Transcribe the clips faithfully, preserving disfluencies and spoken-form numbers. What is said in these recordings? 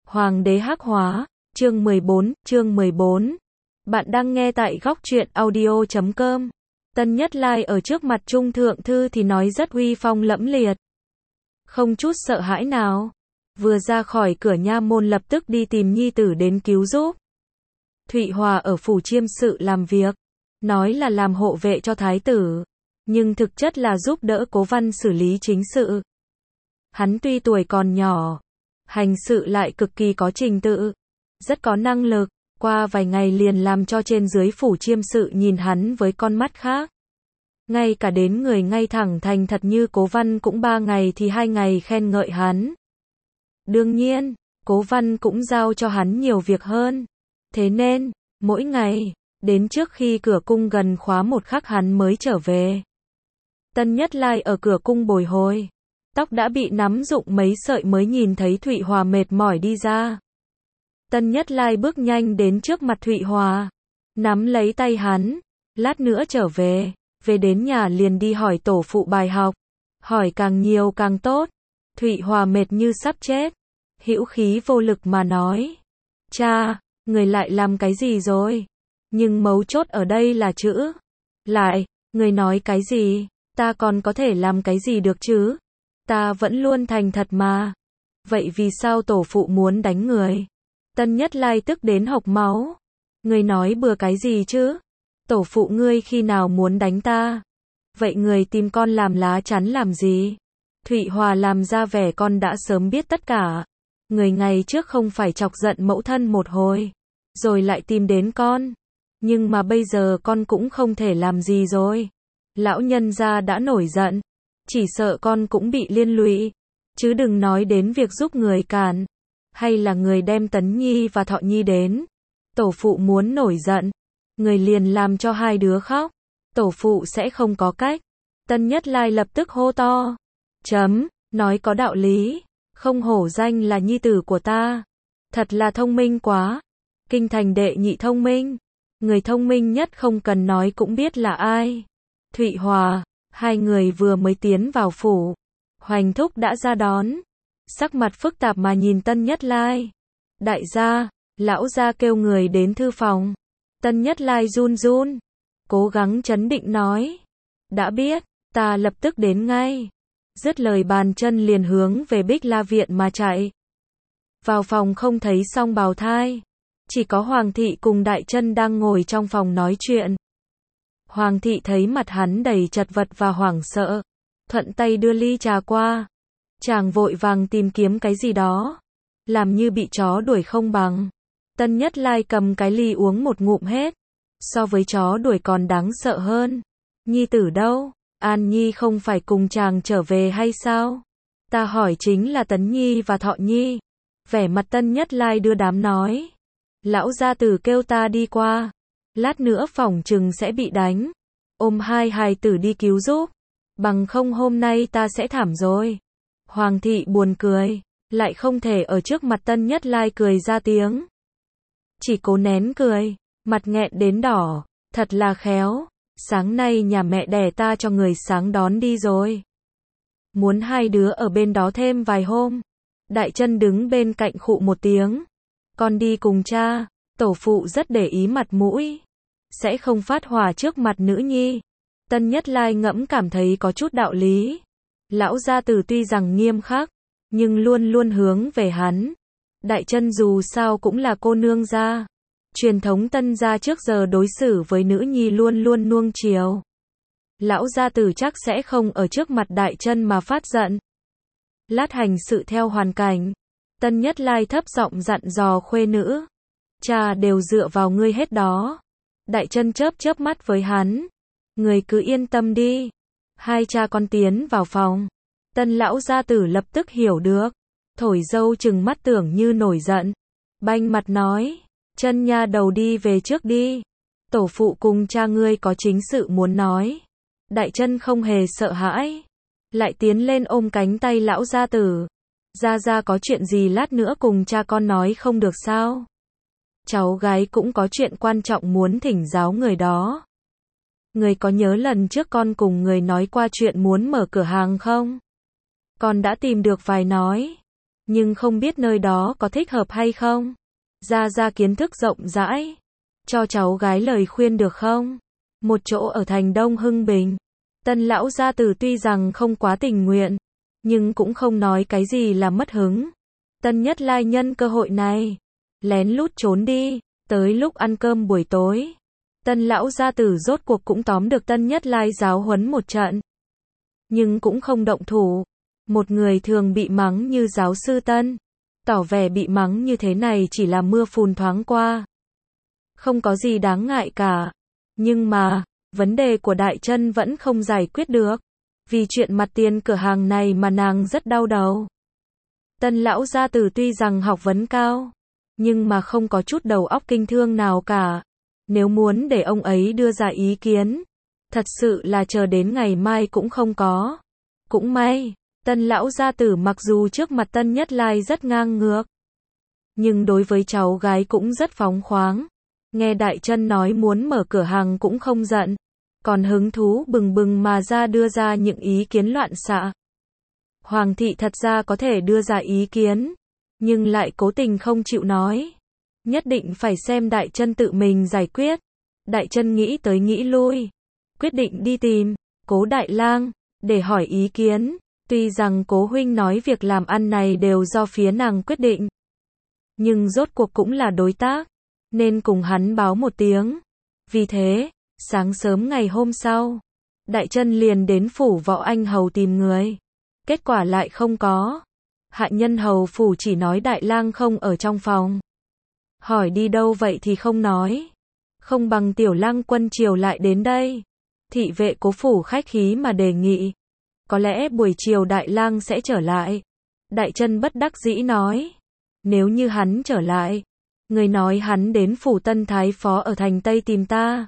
Hoàng đế hắc hóa, chương mười bốn, chương mười bốn. Bạn đang nghe tại góc truyện audio chấm com. Tân Nhất Lai ở trước mặt Trung Thượng Thư thì nói rất uy phong lẫm liệt. Không chút sợ hãi nào. Vừa ra khỏi cửa nha môn lập tức đi tìm nhi tử đến cứu giúp. Thụy Hòa ở phủ chiêm sự làm việc. Nói là làm hộ vệ cho thái tử. Nhưng thực chất là giúp đỡ Cố Văn xử lý chính sự. Hắn tuy tuổi còn nhỏ, hành sự lại cực kỳ có trình tự, rất có năng lực, qua vài ngày liền làm cho trên dưới phủ chiêm sự nhìn hắn với con mắt khác. Ngay cả đến người ngay thẳng thành thật như Cố Văn cũng ba ngày thì hai ngày khen ngợi hắn. Đương nhiên, Cố Văn cũng giao cho hắn nhiều việc hơn. Thế nên, mỗi ngày, đến trước khi cửa cung gần khóa một khắc hắn mới trở về. Tân Nhất Lai ở cửa cung bồi hồi. Tóc đã bị nắm rụng mấy sợi mới nhìn thấy Thụy Hòa mệt mỏi đi ra. Tân Nhất Lai bước nhanh đến trước mặt Thụy Hòa, nắm lấy tay hắn, lát nữa trở về, về đến nhà liền đi hỏi tổ phụ bài học, hỏi càng nhiều càng tốt. Thụy Hòa mệt như sắp chết, hữu khí vô lực mà nói, cha, người lại làm cái gì rồi? Nhưng mấu chốt ở đây là chữ, lại, người nói cái gì, ta còn có thể làm cái gì được chứ? Ta vẫn luôn thành thật mà. Vậy vì sao tổ phụ muốn đánh người? Tân Nhất Lai tức đến hộc máu. Người nói bừa cái gì chứ? Tổ phụ ngươi khi nào muốn đánh ta? Vậy người tìm con làm lá chắn làm gì? Thụy Hòa làm ra vẻ con đã sớm biết tất cả. Người ngày trước không phải chọc giận mẫu thân một hồi, rồi lại tìm đến con. Nhưng mà bây giờ con cũng không thể làm gì rồi. Lão nhân gia đã nổi giận. Chỉ sợ con cũng bị liên lụy, chứ đừng nói đến việc giúp người cản, hay là người đem Tấn Nhi và Thọ Nhi đến. Tổ phụ muốn nổi giận, người liền làm cho hai đứa khóc, tổ phụ sẽ không có cách. Tân Nhất Lai lập tức hô to, chấm, nói có đạo lý, không hổ danh là nhi tử của ta, thật là thông minh quá, kinh thành đệ nhị thông minh, người thông minh nhất không cần nói cũng biết là ai, Thụy Hòa. Hai người vừa mới tiến vào phủ, Hoành Thúc đã ra đón, sắc mặt phức tạp mà nhìn Tân Nhất Lai. Đại gia, lão gia kêu người đến thư phòng. Tân Nhất Lai run run, cố gắng trấn định nói, đã biết, ta lập tức đến ngay. Dứt lời bàn chân liền hướng về Bích La Viện mà chạy. Vào phòng không thấy Song Bào Thai, chỉ có Hoàng thị cùng Đại Chân đang ngồi trong phòng nói chuyện. Hoàng thị thấy mặt hắn đầy chật vật và hoảng sợ, thuận tay đưa ly trà qua. Chàng vội vàng tìm kiếm cái gì đó, làm như bị chó đuổi không bằng. Tân Nhất Lai cầm cái ly uống một ngụm hết, so với chó đuổi còn đáng sợ hơn. Nhi tử đâu? An Nhi không phải cùng chàng trở về hay sao? Ta hỏi chính là Tấn Nhi và Thọ Nhi. Vẻ mặt Tân Nhất Lai đưa đám nói, lão gia tử kêu ta đi qua. Lát nữa phỏng chừng sẽ bị đánh. Ôm hai hài tử đi cứu giúp. Bằng không hôm nay ta sẽ thảm rồi. Hoàng thị buồn cười. Lại không thể ở trước mặt Tân Nhất Lai cười ra tiếng. Chỉ cố nén cười. Mặt nghẹn đến đỏ. Thật là khéo. Sáng nay nhà mẹ đẻ ta cho người sáng đón đi rồi. Muốn hai đứa ở bên đó thêm vài hôm. Đại Chân đứng bên cạnh khụ một tiếng. Con đi cùng cha. Tổ phụ rất để ý mặt mũi, sẽ không phát hỏa trước mặt nữ nhi. Tân Nhất Lai ngẫm cảm thấy có chút đạo lý. Lão gia tử tuy rằng nghiêm khắc, nhưng luôn luôn hướng về hắn. Đại Chân dù sao cũng là cô nương gia. Truyền thống Tân gia trước giờ đối xử với nữ nhi luôn luôn nuông chiều. Lão gia tử chắc sẽ không ở trước mặt Đại Chân mà phát giận. Lát hành sự theo hoàn cảnh. Tân Nhất Lai thấp giọng dặn dò khuê nữ. Cha đều dựa vào ngươi hết đó. Đại Chân chớp chớp mắt với hắn. Người cứ yên tâm đi. Hai cha con tiến vào phòng. Tân lão gia tử lập tức hiểu được. Thổi dâu chừng mắt tưởng như nổi giận. Banh mặt nói. Chân nha đầu đi về trước đi. Tổ phụ cùng cha ngươi có chính sự muốn nói. Đại Chân không hề sợ hãi. Lại tiến lên ôm cánh tay lão gia tử. Gia gia có chuyện gì lát nữa cùng cha con nói không được sao? Cháu gái cũng có chuyện quan trọng muốn thỉnh giáo người đó. Người có nhớ lần trước con cùng người nói qua chuyện muốn mở cửa hàng không? Con đã tìm được vài nói. nhưng không biết nơi đó có thích hợp hay không. Gia Gia kiến thức rộng rãi, cho cháu gái lời khuyên được không? Một chỗ ở thành Đông Hưng Bình. Tân lão gia tử tuy rằng không quá tình nguyện, nhưng cũng không nói cái gì là mất hứng. Tân Nhất Lai nhân cơ hội này, lén lút trốn đi, tới lúc ăn cơm buổi tối. Tân lão gia tử rốt cuộc cũng tóm được Tân Nhất Lai giáo huấn một trận. Nhưng cũng không động thủ. Một người thường bị mắng như giáo sư Tân, tỏ vẻ bị mắng như thế này chỉ là mưa phùn thoáng qua. Không có gì đáng ngại cả. Nhưng mà, vấn đề của Đại Trân vẫn không giải quyết được. Vì chuyện mặt tiền cửa hàng này mà nàng rất đau đầu. Tân lão gia tử tuy rằng học vấn cao, nhưng mà không có chút đầu óc kinh thương nào cả. Nếu muốn để ông ấy đưa ra ý kiến, thật sự là chờ đến ngày mai cũng không có. Cũng may, Tân lão gia tử mặc dù trước mặt Tân Nhất Lai rất ngang ngược, nhưng đối với cháu gái cũng rất phóng khoáng. Nghe Đại Trân nói muốn mở cửa hàng cũng không giận, còn hứng thú bừng bừng mà ra đưa ra những ý kiến loạn xạ. Hoàng thị thật ra có thể đưa ra ý kiến, nhưng lại cố tình không chịu nói. Nhất định phải xem Đại Trân tự mình giải quyết. Đại Trân nghĩ tới nghĩ lui, quyết định đi tìm Cố Đại Lang để hỏi ý kiến. Tuy rằng Cố huynh nói việc làm ăn này đều do phía nàng quyết định, nhưng rốt cuộc cũng là đối tác, nên cùng hắn báo một tiếng. Vì thế, sáng sớm ngày hôm sau, Đại Trân liền đến phủ Võ Anh Hầu tìm người. Kết quả lại không có. Hạ nhân hầu phủ chỉ nói Đại Lang không ở trong phòng. Hỏi đi đâu vậy thì không nói. Không bằng Tiểu Lang quân chiều lại đến đây. Thị vệ Cố phủ khách khí mà đề nghị. Có lẽ buổi chiều Đại Lang sẽ trở lại. Đại Trân bất đắc dĩ nói. Nếu như hắn trở lại, người nói hắn đến phủ Tân Thái Phó ở thành Tây tìm ta.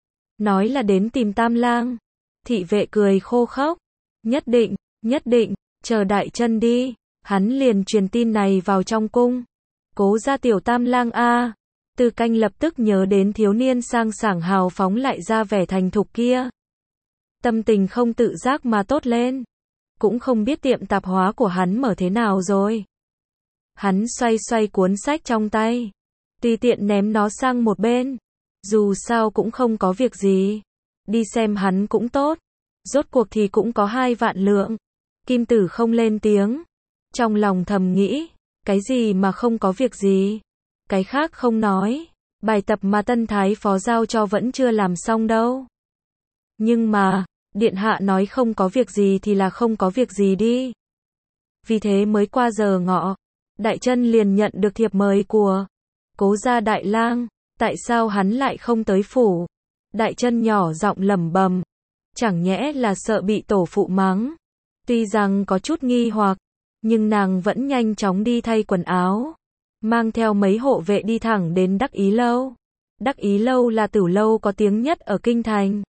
Nói là đến tìm Tam Lang. Thị vệ cười khô khốc. Nhất định, nhất định, chờ Đại Trân đi. Hắn liền truyền tin này vào trong cung. Cố gia tiểu Tam Lang a. Từ Canh lập tức nhớ đến thiếu niên sang sảng hào phóng lại ra vẻ thành thục kia. Tâm tình không tự giác mà tốt lên. Cũng không biết tiệm tạp hóa của hắn mở thế nào rồi. Hắn xoay xoay cuốn sách trong tay, tùy tiện ném nó sang một bên. Dù sao cũng không có việc gì. Đi xem hắn cũng tốt. Rốt cuộc thì cũng có hai vạn lượng. Kim Tử không lên tiếng. Trong lòng thầm nghĩ, cái gì mà không có việc gì. Cái khác không nói. Bài tập mà Tân Thái Phó giao cho vẫn chưa làm xong đâu. Nhưng mà, Điện hạ nói không có việc gì thì là không có việc gì đi. Vì thế mới qua giờ ngọ, Đại Trân liền nhận được thiệp mời của Cố gia Đại Lang. Tại sao hắn lại không tới phủ? Đại Trân nhỏ giọng lẩm bẩm. Chẳng nhẽ là sợ bị tổ phụ mắng. Tuy rằng có chút nghi hoặc, nhưng nàng vẫn nhanh chóng đi thay quần áo, mang theo mấy hộ vệ đi thẳng đến Đắc Ý Lâu. Đắc Ý Lâu là tử lâu có tiếng nhất ở kinh thành.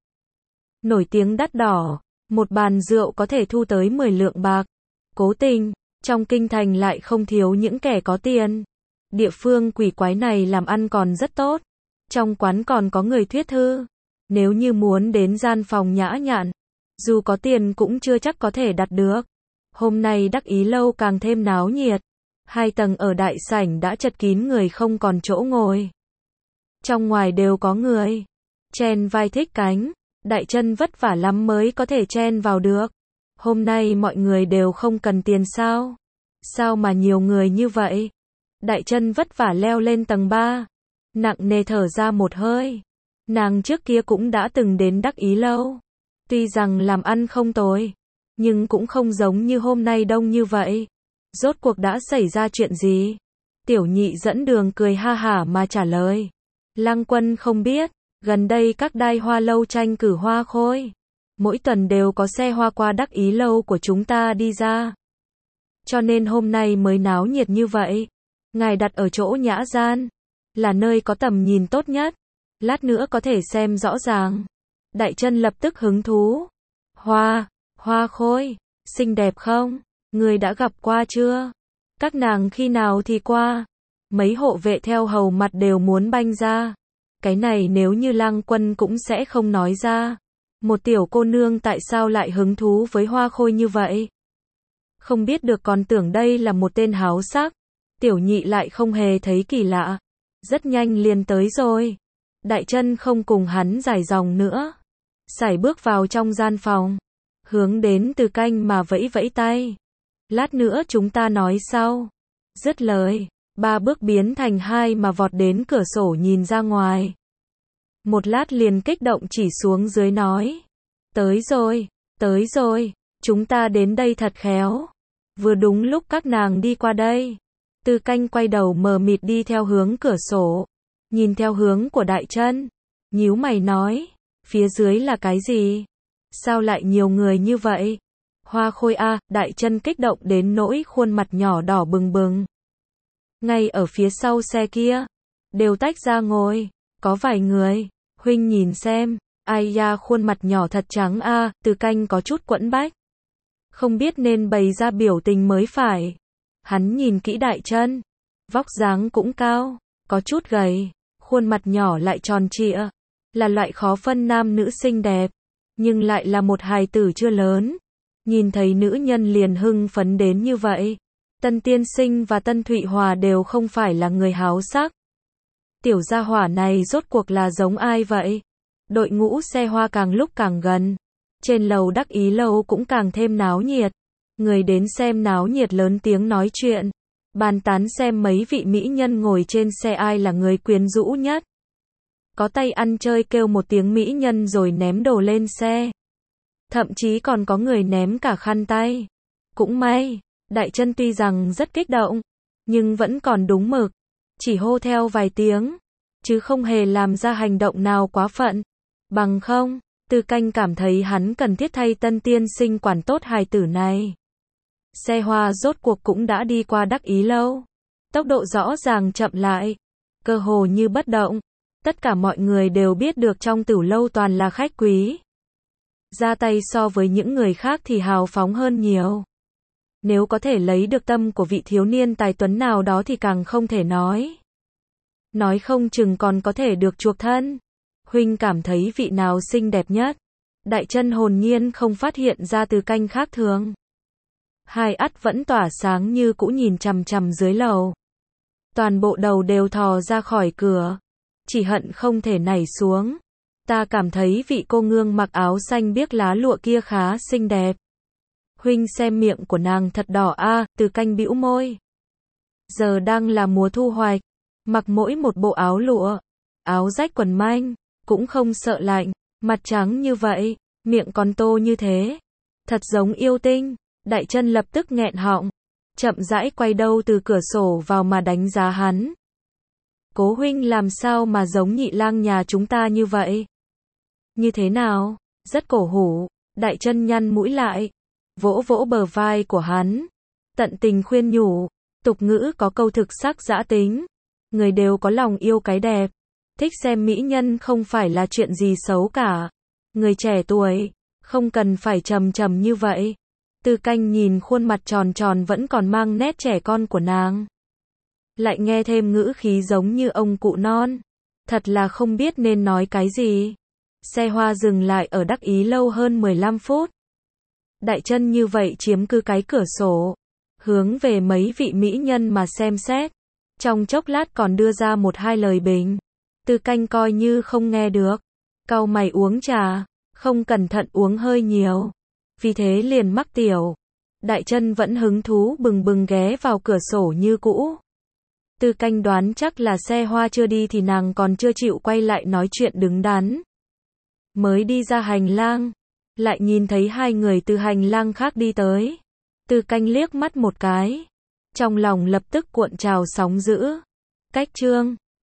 Nổi tiếng đắt đỏ, một bàn rượu có thể thu tới mười lượng bạc. Cố tình, trong kinh thành lại không thiếu những kẻ có tiền. Địa phương quỷ quái này làm ăn còn rất tốt. Trong quán còn có người thuyết thư. Nếu như muốn đến gian phòng nhã nhặn, dù có tiền cũng chưa chắc có thể đặt được. Hôm nay Đắc Ý Lâu càng thêm náo nhiệt. Hai tầng ở đại sảnh đã chật kín người không còn chỗ ngồi. Trong ngoài đều có người. Chen vai thích cánh. Đại Trân vất vả lắm mới có thể chen vào được. Hôm nay mọi người đều không cần tiền sao? Sao mà nhiều người như vậy? Đại Trân vất vả leo lên tầng ba. Nặng nề thở ra một hơi. Nàng trước kia cũng đã từng đến Đắc Ý Lâu. Tuy rằng làm ăn không tồi, nhưng cũng không giống như hôm nay đông như vậy. Rốt cuộc đã xảy ra chuyện gì? Tiểu nhị dẫn đường cười ha hả mà trả lời. Lang quân không biết, gần đây các đai hoa lâu tranh cử hoa khôi. Mỗi tuần đều có xe hoa qua Đắc Ý Lâu của chúng ta đi ra. Cho nên hôm nay mới náo nhiệt như vậy. Ngài đặt ở chỗ nhã gian, là nơi có tầm nhìn tốt nhất. Lát nữa có thể xem rõ ràng. Đại Trân lập tức hứng thú. Hoa, hoa khôi, xinh đẹp không? Người đã gặp qua chưa? Các nàng khi nào thì qua? Mấy hộ vệ theo hầu mặt đều muốn banh ra. Cái này nếu như Lang quân cũng sẽ không nói ra. Một tiểu cô nương tại sao lại hứng thú với hoa khôi như vậy? Không biết được còn tưởng đây là một tên háo sắc. Tiểu nhị lại không hề thấy kỳ lạ. Rất nhanh liền tới rồi. Đại Chân không cùng hắn dài dòng nữa. Sải bước vào trong gian phòng. Hướng đến Từ Canh mà vẫy vẫy tay. Lát nữa chúng ta nói sau. Dứt lời. Ba bước biến thành hai mà vọt đến cửa sổ nhìn ra ngoài. Một lát liền kích động chỉ xuống dưới nói. Tới rồi, tới rồi, chúng ta đến đây thật khéo. Vừa đúng lúc các nàng đi qua đây. Từ Canh quay đầu mờ mịt đi theo hướng cửa sổ. Nhìn theo hướng của Đại Chân. Nhíu mày nói. Phía dưới là cái gì? Sao lại nhiều người như vậy? Hoa Khôi a, Đại Chân kích động đến nỗi khuôn mặt nhỏ đỏ bừng bừng. Ngay ở phía sau xe kia. Đều tách ra ngồi. Có vài người. Huynh nhìn xem. Ai da khuôn mặt nhỏ thật trắng a, Từ Canh có chút quẫn bách. Không biết nên bày ra biểu tình mới phải. Hắn nhìn kỹ Đại Chân. Vóc dáng cũng cao. Có chút gầy. Khuôn mặt nhỏ lại tròn trịa. Là loại khó phân nam nữ xinh đẹp. Nhưng lại là một hài tử chưa lớn. Nhìn thấy nữ nhân liền hưng phấn đến như vậy. Tân Tiên Sinh và Tân Thụy Hòa đều không phải là người háo sắc. Tiểu gia hỏa này rốt cuộc là giống ai vậy? Đội ngũ xe hoa càng lúc càng gần. Trên lầu Đắc Ý lâu cũng càng thêm náo nhiệt. Người đến xem náo nhiệt lớn tiếng nói chuyện. Bàn tán xem mấy vị mỹ nhân ngồi trên xe ai là người quyến rũ nhất. Có tay ăn chơi kêu một tiếng mỹ nhân rồi ném đồ lên xe. Thậm chí còn có người ném cả khăn tay. Cũng may, Đại Chân tuy rằng rất kích động, nhưng vẫn còn đúng mực. Chỉ hô theo vài tiếng, chứ không hề làm ra hành động nào quá phận. Bằng không, Từ Canh cảm thấy hắn cần thiết thay Tân Tiên Sinh quản tốt hài tử này. Xe hoa rốt cuộc cũng đã đi qua Đắc Ý lâu. Tốc độ rõ ràng chậm lại. Cơ hồ như bất động. Tất cả mọi người đều biết được trong tửu lâu toàn là khách quý. Ra tay so với những người khác thì hào phóng hơn nhiều. Nếu có thể lấy được tâm của vị thiếu niên tài tuấn nào đó thì càng không thể nói. Nói không chừng còn có thể được chuộc thân. Huynh cảm thấy vị nào xinh đẹp nhất? Đại Chân hồn nhiên không phát hiện ra Từ Canh khác thường. Hai ắt vẫn tỏa sáng như cũ nhìn chằm chằm dưới lầu. Toàn bộ đầu đều thò ra khỏi cửa. Chỉ hận không thể nảy xuống. Ta cảm thấy vị cô nương mặc áo xanh biếc lá lụa kia khá xinh đẹp. Huynh xem miệng của nàng thật đỏ a, à, Từ Canh bĩu môi. Giờ đang là mùa thu hoạch. Mặc mỗi một bộ áo lụa. Áo rách quần manh. Cũng không sợ lạnh. Mặt trắng như vậy. Miệng còn tô như thế. Thật giống yêu tinh. Đại Chân lập tức nghẹn họng. Chậm rãi quay đầu từ cửa sổ vào mà đánh giá hắn. Cố huynh làm sao mà giống Nhị lang nhà chúng ta như vậy? Như thế nào? Rất cổ hủ. Đại Chân nhăn mũi lại. Vỗ vỗ bờ vai của hắn. Tận tình khuyên nhủ. Tục ngữ có câu thực sắc dã tính. Người đều có lòng yêu cái đẹp. Thích xem mỹ nhân không phải là chuyện gì xấu cả. Người trẻ tuổi. Không cần phải trầm trầm như vậy. Từ Canh nhìn khuôn mặt tròn tròn vẫn còn mang nét trẻ con của nàng. Lại nghe thêm ngữ khí giống như ông cụ non. Thật là không biết nên nói cái gì. Xe hoa dừng lại ở Đắc Ý lâu hơn mười lăm phút. Đại Chân như vậy chiếm cứ cái cửa sổ. Hướng về mấy vị mỹ nhân mà xem xét. Trong chốc lát còn đưa ra một hai lời bình. Từ Canh coi như không nghe được. Cau mày uống trà. Không cẩn thận uống hơi nhiều. Vì thế liền mắc tiểu. Đại Chân vẫn hứng thú bừng bừng ghé vào cửa sổ như cũ. Từ Canh đoán chắc là xe hoa chưa đi thì nàng còn chưa chịu quay lại nói chuyện đứng đắn. Mới đi ra hành lang. Lại nhìn thấy hai người từ hành lang khác đi tới. Từ Canh liếc mắt một cái. Trong lòng lập tức cuộn trào sóng dữ. Cách chương.